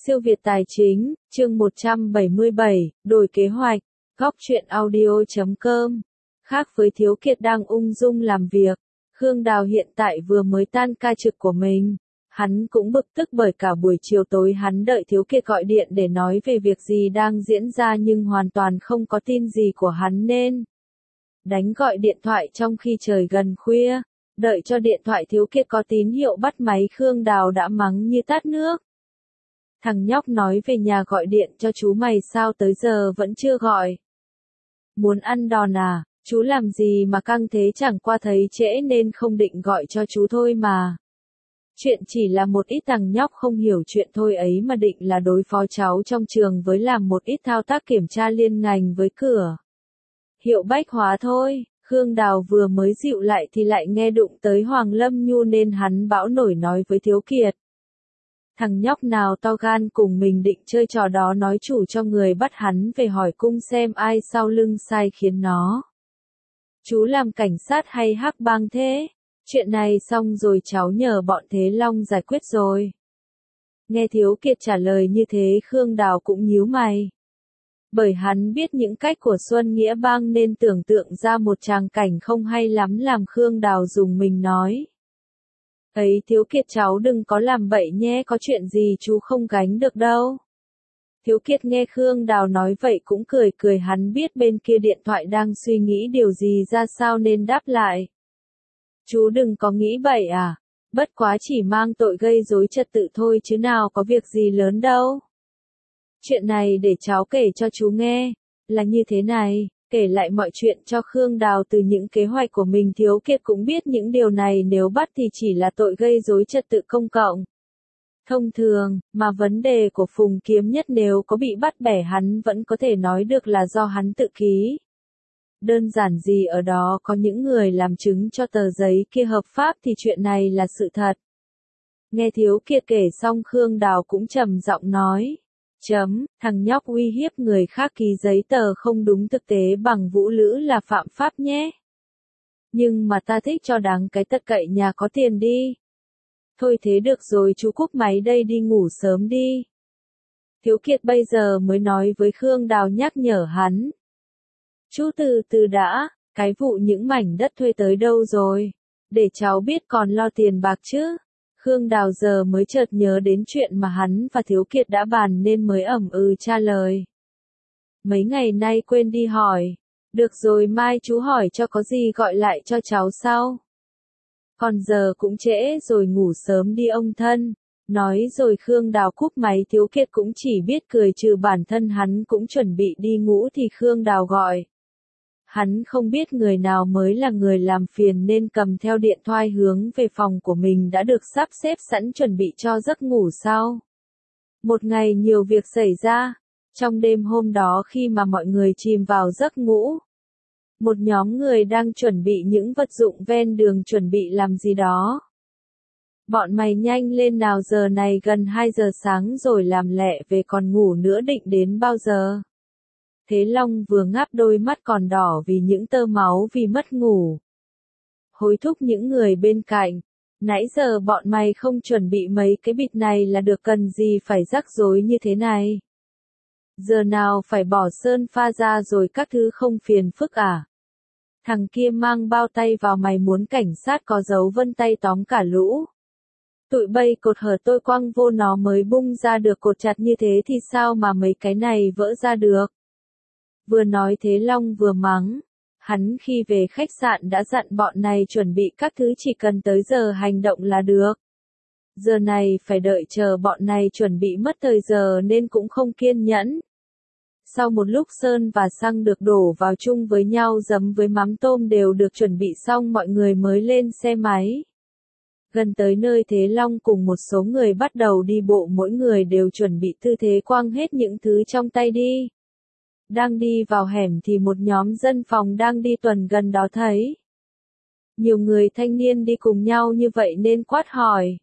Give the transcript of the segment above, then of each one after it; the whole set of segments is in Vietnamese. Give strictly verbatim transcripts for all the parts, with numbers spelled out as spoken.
Siêu Việt Tài Chính, chương một trăm bảy mươi bảy, đổi kế hoạch, góc truyện audio chấm com. Khác với Thiếu Kiệt đang ung dung làm việc, Khương Đào hiện tại vừa mới tan ca trực của mình. Hắn cũng bực tức bởi cả buổi chiều tối hắn đợi Thiếu Kiệt gọi điện để nói về việc gì đang diễn ra nhưng hoàn toàn không có tin gì của hắn nên đánh gọi điện thoại trong khi trời gần khuya. Đợi cho điện thoại Thiếu Kiệt có tín hiệu bắt máy, Khương Đào đã mắng như tát nước. Thằng nhóc nói về nhà gọi điện cho chú mày sao tới giờ vẫn chưa gọi. Muốn ăn đòn à, chú làm gì mà căng thế, chẳng qua thấy trễ nên không định gọi cho chú thôi mà. Chuyện chỉ là một ít thằng nhóc không hiểu chuyện thôi ấy mà định là đối phó cháu trong trường với làm một ít thao tác kiểm tra liên ngành với cửa hiệu bách hóa thôi. Khương Đào vừa mới dịu lại thì lại nghe đụng tới Hoàng Lâm Nhu nên hắn bão nổi nói với Thiếu Kiệt. Thằng nhóc nào to gan cùng mình định chơi trò đó, nói chủ cho người bắt hắn về hỏi cung xem ai sau lưng sai khiến nó. Chú làm cảnh sát hay hắc bang thế? Chuyện này xong rồi cháu nhờ bọn Thế Long giải quyết rồi. Nghe Thiếu Kiệt trả lời như thế Khương Đào cũng nhíu mày. Bởi hắn biết những cách của Xuân Nghĩa Bang nên tưởng tượng ra một tràng cảnh không hay lắm làm Khương Đào dùng mình nói. Ấy Thiếu Kiệt cháu đừng có làm bậy nhé, có chuyện gì chú không gánh được đâu. Thiếu Kiệt nghe Khương Đào nói vậy cũng cười cười, hắn biết bên kia điện thoại đang suy nghĩ điều gì ra sao nên đáp lại. Chú đừng có nghĩ bậy à, bất quá chỉ mang tội gây rối trật tự thôi chứ nào có việc gì lớn đâu. Chuyện này để cháu kể cho chú nghe, là như thế này. Kể lại mọi chuyện cho Khương Đào từ những kế hoạch của mình. Thiếu Kiệt cũng biết những điều này nếu bắt thì chỉ là tội gây rối trật tự công cộng thông thường, mà vấn đề của Phùng Kiếm Nhất nếu có bị bắt bẻ hắn vẫn có thể nói được là do hắn tự ký. Đơn giản gì ở đó có những người làm chứng cho tờ giấy kia hợp pháp thì chuyện này là sự thật. Nghe Thiếu Kiệt kể xong Khương Đào cũng trầm giọng nói. Chấm, thằng nhóc uy hiếp người khác ký giấy tờ không đúng thực tế bằng vũ lữ là phạm pháp nhé. Nhưng mà ta thích cho đáng cái tật cậy nhà có tiền đi. Thôi thế được rồi, chú cúp máy đây đi ngủ sớm đi. Thiếu Kiệt bây giờ mới nói với Khương Đào nhắc nhở hắn. Chú từ từ đã, cái vụ những mảnh đất thuê tới đâu rồi? Để cháu biết còn lo tiền bạc chứ. Khương Đào giờ mới chợt nhớ đến chuyện mà hắn và Thiếu Kiệt đã bàn nên mới ậm ừ trả lời. Mấy ngày nay quên đi hỏi. Được rồi, mai chú hỏi cho có gì gọi lại cho cháu sau. Còn giờ cũng trễ rồi, ngủ sớm đi ông thân. Nói rồi Khương Đào cúp máy. Thiếu Kiệt cũng chỉ biết cười, trừ bản thân hắn cũng chuẩn bị đi ngủ thì Khương Đào gọi. Hắn không biết người nào mới là người làm phiền nên cầm theo điện thoại hướng về phòng của mình đã được sắp xếp sẵn chuẩn bị cho giấc ngủ sau. Một ngày nhiều việc xảy ra. Trong đêm hôm đó khi mà mọi người chìm vào giấc ngủ, một nhóm người đang chuẩn bị những vật dụng ven đường, chuẩn bị làm gì đó. Bọn mày nhanh lên nào, giờ này gần hai giờ sáng rồi, làm lẹ về còn ngủ nữa định đến bao giờ? Thế Long vừa ngáp đôi mắt còn đỏ vì những tơ máu vì mất ngủ. Hối thúc những người bên cạnh. Nãy giờ bọn mày không chuẩn bị mấy cái bịt này là được, cần gì phải rắc rối như thế này. Giờ nào phải bỏ sơn pha ra rồi các thứ không phiền phức à? Thằng kia mang bao tay vào, mày muốn cảnh sát có dấu vân tay tóm cả lũ. Tụi bay cột hở tôi quăng vô nó mới bung ra được, cột chặt như thế thì sao mà mấy cái này vỡ ra được? Vừa nói Thế Long vừa mắng. Hắn khi về khách sạn đã dặn bọn này chuẩn bị các thứ, chỉ cần tới giờ hành động là được. Giờ này phải đợi chờ bọn này chuẩn bị mất thời giờ nên cũng không kiên nhẫn. Sau một lúc sơn và xăng được đổ vào chung với nhau, giấm với mắm tôm đều được chuẩn bị xong, mọi người mới lên xe máy. Gần tới nơi Thế Long cùng một số người bắt đầu đi bộ, mỗi người đều chuẩn bị tư thế quăng hết những thứ trong tay đi. Đang đi vào hẻm thì một nhóm dân phòng đang đi tuần gần đó thấy nhiều người thanh niên đi cùng nhau như vậy nên quát hỏi.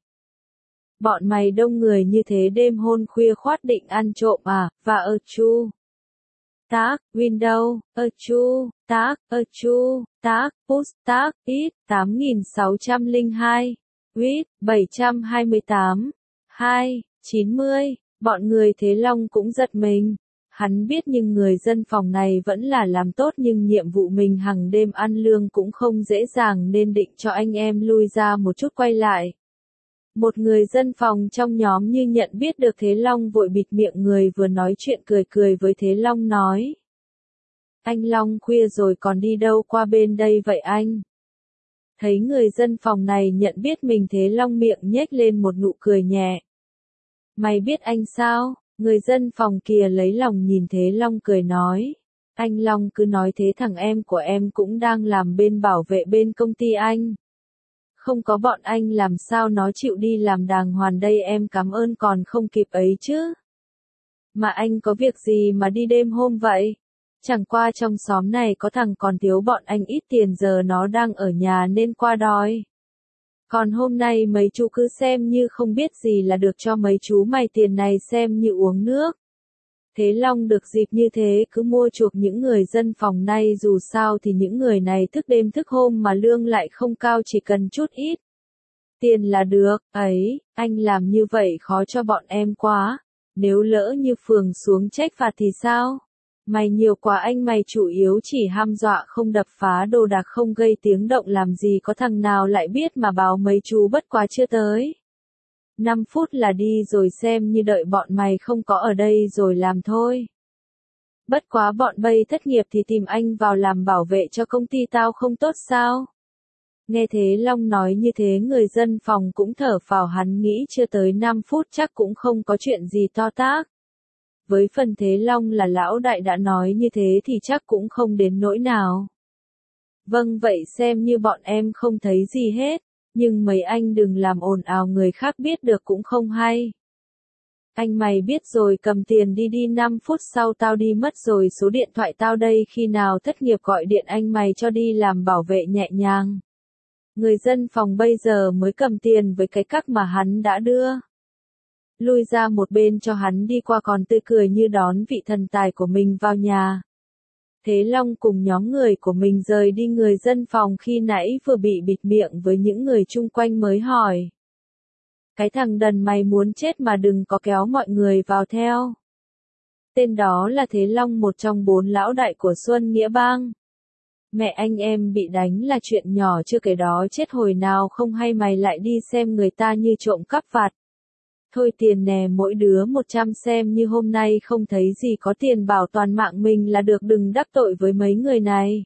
Bọn mày đông người như thế đêm hôm khuya khoắt định ăn trộm à? Và ơ chu tác, window, ơ chu tác, ơ chu tác, push tác, ít, tám nghìn sáu trăm lẻ hai, with, bảy trăm hai mươi tám, hai, chín mươi, Bọn người Thế Long cũng giật mình. Hắn biết nhưng người dân phòng này vẫn là làm tốt nhưng nhiệm vụ mình hàng đêm ăn lương cũng không dễ dàng nên định cho anh em lui ra một chút quay lại. Một người dân phòng trong nhóm như nhận biết được Thế Long vội bịt miệng người vừa nói chuyện cười cười với Thế Long nói. Anh Long khuya rồi còn đi đâu qua bên đây vậy anh? Thấy người dân phòng này nhận biết mình Thế Long miệng nhếch lên một nụ cười nhẹ. Mày biết anh sao? Người dân phòng kia lấy lòng nhìn Thế Long cười nói. Anh Long cứ nói thế thằng em của em cũng đang làm bên bảo vệ bên công ty anh. Không có bọn anh làm sao nó chịu đi làm đàng hoàng đây em cảm ơn còn không kịp ấy chứ. Mà anh có việc gì mà đi đêm hôm vậy? Chẳng qua trong xóm này có thằng còn thiếu bọn anh ít tiền giờ nó đang ở nhà nên qua đòi. Còn hôm nay mấy chú cứ xem như không biết gì là được cho mấy chú mày tiền này xem như uống nước. Thế Long được dịp như thế cứ mua chuộc những người dân phòng này dù sao thì những người này thức đêm thức hôm mà lương lại không cao chỉ cần chút ít. Tiền là được, ấy, anh làm như vậy khó cho bọn em quá. Nếu lỡ như phường xuống trách phạt thì sao? Mày nhiều quá anh mày chủ yếu chỉ ham dọa không đập phá đồ đạc không gây tiếng động làm gì có thằng nào lại biết mà báo mấy chú bất quá chưa tới. năm phút là đi rồi xem như đợi bọn mày không có ở đây rồi làm thôi. Bất quá bọn bây thất nghiệp thì tìm anh vào làm bảo vệ cho công ty tao không tốt sao? Nghe Thế Long nói như thế người dân phòng cũng thở phào hắn nghĩ chưa tới năm phút chắc cũng không có chuyện gì to tát. Với phần Thế Long là lão đại đã nói như thế thì chắc cũng không đến nỗi nào. Vâng vậy xem như bọn em không thấy gì hết, nhưng mấy anh đừng làm ồn ào người khác biết được cũng không hay. Anh mày biết rồi cầm tiền đi đi năm phút sau tao đi mất rồi số điện thoại tao đây khi nào thất nghiệp gọi điện anh mày cho đi làm bảo vệ nhẹ nhàng. Người dân phòng bây giờ mới cầm tiền với cái cắc mà hắn đã đưa. Lui ra một bên cho hắn đi qua còn tươi cười như đón vị thần tài của mình vào nhà. Thế Long cùng nhóm người của mình rời đi người dân phòng khi nãy vừa bị bịt miệng với những người chung quanh mới hỏi. Cái thằng đần mày muốn chết mà đừng có kéo mọi người vào theo. Tên đó là Thế Long một trong bốn lão đại của Xuân Nghĩa Bang. Mẹ anh em bị đánh là chuyện nhỏ chưa kể đó chết hồi nào không hay mày lại đi xem người ta như trộm cắp vặt. Thôi tiền nè mỗi đứa một trăm xem như hôm nay không thấy gì có tiền bảo toàn mạng mình là được đừng đắc tội với mấy người này.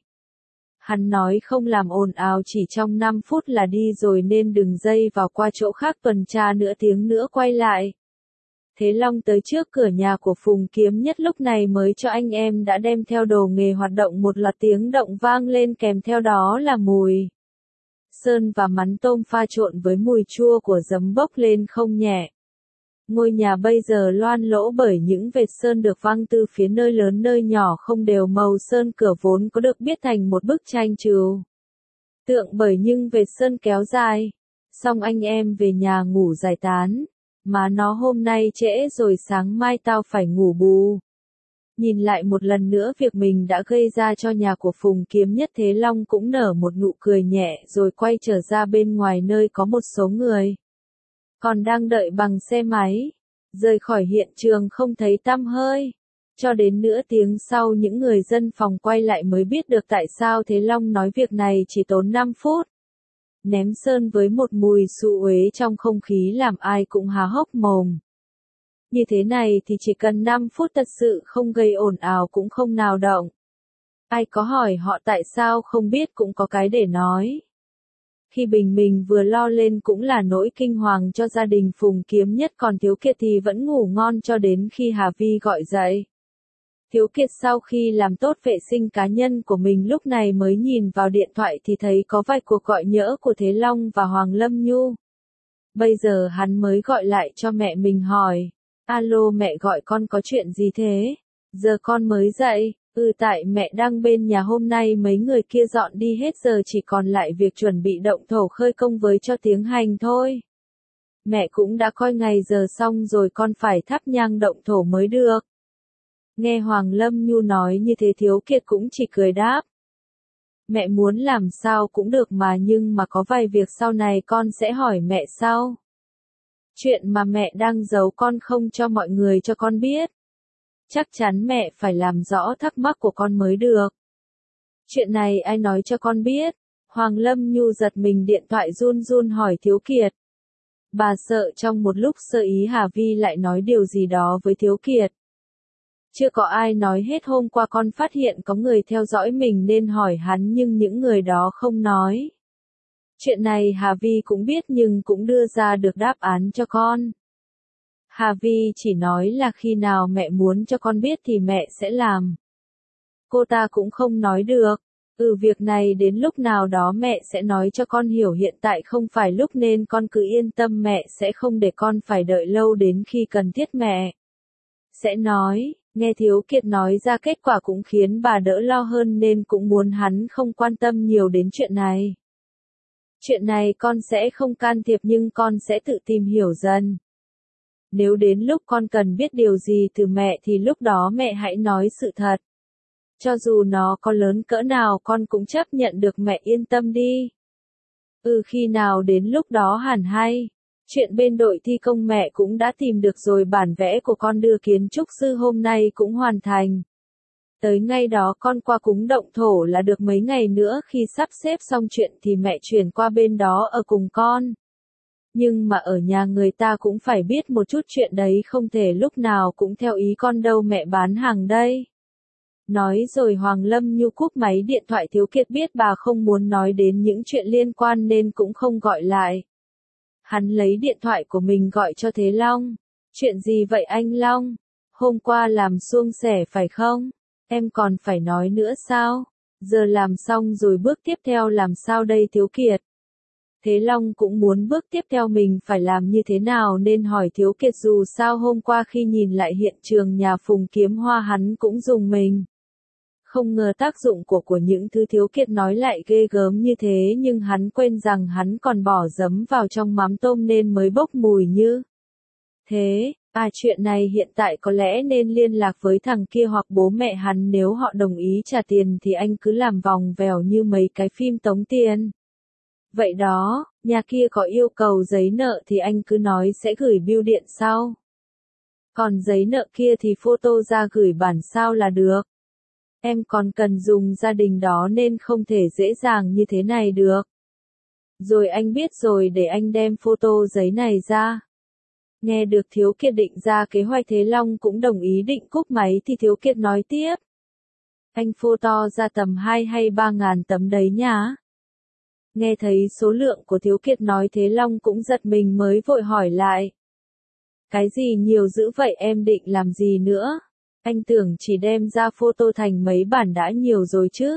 Hắn nói không làm ồn ào chỉ trong năm phút là đi rồi nên đừng dây vào qua chỗ khác tuần tra nửa tiếng nữa quay lại. Thế Long tới trước cửa nhà của Phùng Kiếm Nhất lúc này mới cho anh em đã đem theo đồ nghề hoạt động một loạt tiếng động vang lên kèm theo đó là mùi sơn và mắn tôm pha trộn với mùi chua của giấm bốc lên không nhẹ. Ngôi nhà bây giờ loan lỗ bởi những vệt sơn được văng từ phía nơi lớn nơi nhỏ không đều màu sơn cửa vốn có được biết thành một bức tranh trừu tượng bởi những vệt sơn kéo dài. Xong anh em về nhà ngủ giải tán. Mà nó hôm nay trễ rồi sáng mai tao phải ngủ bù. Nhìn lại một lần nữa việc mình đã gây ra cho nhà của Phùng Kiếm Nhất Thế Long cũng nở một nụ cười nhẹ rồi quay trở ra bên ngoài nơi có một số người. Còn đang đợi bằng xe máy. Rời khỏi hiện trường không thấy tăm hơi. Cho đến nửa tiếng sau những người dân phòng quay lại mới biết được tại sao Thế Long nói việc này chỉ tốn năm phút. Ném sơn với một mùi xụ uế trong không khí làm ai cũng há hốc mồm. Như thế này thì chỉ cần năm phút thật sự không gây ồn ào cũng không nào động. Ai có hỏi họ tại sao không biết cũng có cái để nói. Khi bình mình vừa lo lên cũng là nỗi kinh hoàng cho gia đình Phùng Kiếm Nhất còn Thiếu Kiệt thì vẫn ngủ ngon cho đến khi Hà Vi gọi dậy. Thiếu Kiệt sau khi làm tốt vệ sinh cá nhân của mình lúc này mới nhìn vào điện thoại thì thấy có vài cuộc gọi nhỡ của Thế Long và Hoàng Lâm Nhu. Bây giờ hắn mới gọi lại cho mẹ mình hỏi. Alo mẹ gọi con có chuyện gì thế? Giờ con mới dậy. Ừ tại mẹ đang bên nhà hôm nay mấy người kia dọn đi hết giờ chỉ còn lại việc chuẩn bị động thổ khơi công với cho tiếng hành thôi. Mẹ cũng đã coi ngày giờ xong rồi con phải thắp nhang động thổ mới được. Nghe Hoàng Lâm Nhu nói như thế Thiếu Kiệt cũng chỉ cười đáp. Mẹ muốn làm sao cũng được mà nhưng mà có vài việc sau này con sẽ hỏi mẹ sau. Chuyện mà mẹ đang giấu con không cho mọi người cho con biết. Chắc chắn mẹ phải làm rõ thắc mắc của con mới được. Chuyện này ai nói cho con biết? Hoàng Lâm Nhu giật mình điện thoại run run hỏi Thiếu Kiệt. Bà sợ trong một lúc sơ ý Hà Vi lại nói điều gì đó với Thiếu Kiệt. Chưa có ai nói hết, hôm qua con phát hiện có người theo dõi mình nên hỏi hắn nhưng những người đó không nói. Chuyện này Hà Vi cũng biết nhưng cũng đưa ra được đáp án cho con. Hà Vi chỉ nói là khi nào mẹ muốn cho con biết thì mẹ sẽ làm. Cô ta cũng không nói được. Ừ, việc này đến lúc nào đó mẹ sẽ nói cho con hiểu, hiện tại không phải lúc nên con cứ yên tâm, mẹ sẽ không để con phải đợi lâu đến khi cần thiết mẹ sẽ nói. Nghe Thiếu Kiệt nói ra kết quả cũng khiến bà đỡ lo hơn nên cũng muốn hắn không quan tâm nhiều đến chuyện này. Chuyện này con sẽ không can thiệp nhưng con sẽ tự tìm hiểu dần. Nếu đến lúc con cần biết điều gì từ mẹ thì lúc đó mẹ hãy nói sự thật. Cho dù nó có lớn cỡ nào con cũng chấp nhận được, mẹ yên tâm đi. Ừ, khi nào đến lúc đó hẳn hay. Chuyện bên đội thi công mẹ cũng đã tìm được rồi, bản vẽ của con đưa kiến trúc sư hôm nay cũng hoàn thành. Tới ngay đó con qua cúng động thổ là được, mấy ngày nữa khi sắp xếp xong chuyện thì mẹ chuyển qua bên đó ở cùng con. Nhưng mà ở nhà người ta cũng phải biết một chút chuyện đấy, không thể lúc nào cũng theo ý con đâu, mẹ bán hàng đây. Nói rồi Hoàng Lâm Nhu cúp máy điện thoại. Thiếu Kiệt biết bà không muốn nói đến những chuyện liên quan nên cũng không gọi lại. Hắn lấy điện thoại của mình gọi cho Thế Long. Chuyện gì vậy anh Long? Hôm qua làm suông sẻ phải không? Em còn phải nói nữa sao? Giờ làm xong rồi bước tiếp theo làm sao đây Thiếu Kiệt? Thế Long cũng muốn bước tiếp theo mình phải làm như thế nào nên hỏi Thiếu Kiệt, dù sao hôm qua khi nhìn lại hiện trường nhà Phùng Kiếm Hoa hắn cũng dùng mình. Không ngờ tác dụng của của những thứ Thiếu Kiệt nói lại ghê gớm như thế, nhưng hắn quên rằng hắn còn bỏ giấm vào trong mắm tôm nên mới bốc mùi như thế. À, chuyện này hiện tại có lẽ nên liên lạc với thằng kia hoặc bố mẹ hắn, nếu họ đồng ý trả tiền thì anh cứ làm vòng vèo như mấy cái phim tống tiền. Vậy đó, nhà kia có yêu cầu giấy nợ thì anh cứ nói sẽ gửi bưu điện sau. Còn giấy nợ kia thì photo ra gửi bản sao là được. Em còn cần dùng gia đình đó nên không thể dễ dàng như thế này được. Rồi anh biết rồi, để anh đem photo giấy này ra. Nghe được Thiếu Kiệt định ra kế hoạch, Thế Long cũng đồng ý. Định cúp máy thì Thiếu Kiệt nói tiếp. Anh photo ra tầm hai hay ba ngàn tấm đấy nhá. Nghe thấy số lượng của Thiếu Kiệt nói, Thế Long cũng giật mình mới vội hỏi lại. Cái gì nhiều dữ vậy, em định làm gì nữa? Anh tưởng chỉ đem ra photo thành mấy bản đã nhiều rồi chứ.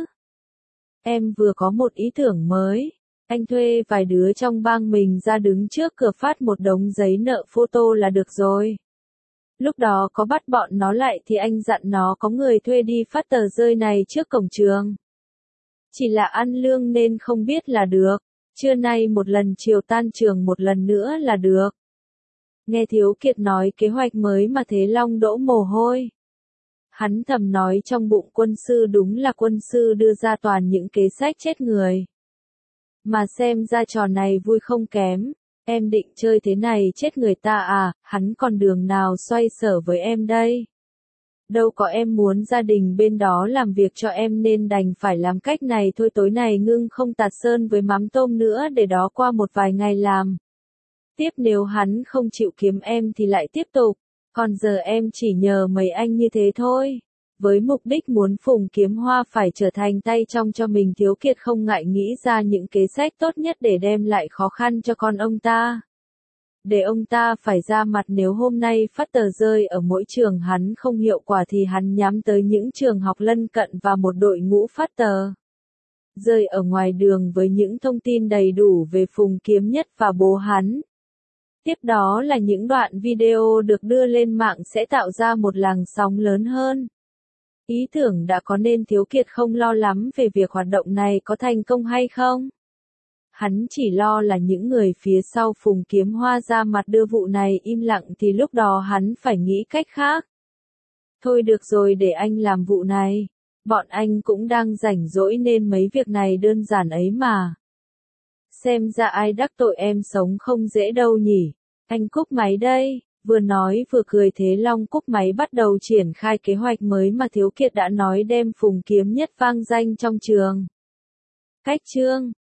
Em vừa có một ý tưởng mới. Anh thuê vài đứa trong bang mình ra đứng trước cửa phát một đống giấy nợ photo là được rồi. Lúc đó có bắt bọn nó lại thì anh dặn nó có người thuê đi phát tờ rơi này trước cổng trường. Chỉ là ăn lương nên không biết là được. Trưa nay một lần, chiều tan trường một lần nữa là được. Nghe Thiếu Kiệt nói kế hoạch mới mà Thế Long đổ mồ hôi. Hắn thầm nói trong bụng, quân sư đúng là quân sư đưa ra toàn những kế sách chết người. Mà xem ra trò này vui không kém. Em định chơi thế này chết người ta à, hắn còn đường nào xoay sở với em đây. Đâu có, em muốn gia đình bên đó làm việc cho em nên đành phải làm cách này thôi. Tối này ngưng không tạt sơn với mắm tôm nữa, để đó qua một vài ngày làm tiếp, nếu hắn không chịu kiếm em thì lại tiếp tục. Còn giờ em chỉ nhờ mấy anh như thế thôi. Với mục đích muốn Phùng Kiếm Hoa phải trở thành tay trong cho mình, Thiếu Kiệt không ngại nghĩ ra những kế sách tốt nhất để đem lại khó khăn cho con ông ta. Để ông ta phải ra mặt, nếu hôm nay phát tờ rơi ở mỗi trường hắn không hiệu quả thì hắn nhắm tới những trường học lân cận và một đội ngũ phát tờ rơi ở ngoài đường với những thông tin đầy đủ về Phùng Kiếm Nhất và bố hắn. Tiếp đó là những đoạn video được đưa lên mạng sẽ tạo ra một làn sóng lớn hơn. Ý tưởng đã có nên Thiếu Kiệt không lo lắm về việc hoạt động này có thành công hay không. Hắn chỉ lo là những người phía sau Phùng Kiếm Hoa ra mặt đưa vụ này im lặng thì lúc đó hắn phải nghĩ cách khác. Thôi được rồi, để anh làm vụ này. Bọn anh cũng đang rảnh rỗi nên mấy việc này đơn giản ấy mà. Xem ra ai đắc tội em sống không dễ đâu nhỉ. Anh cúp máy đây. Vừa nói vừa cười Thế Long cúp máy bắt đầu triển khai kế hoạch mới mà Thiếu Kiệt đã nói đem Phùng Kiếm Nhất vang danh trong trường. Khách trương,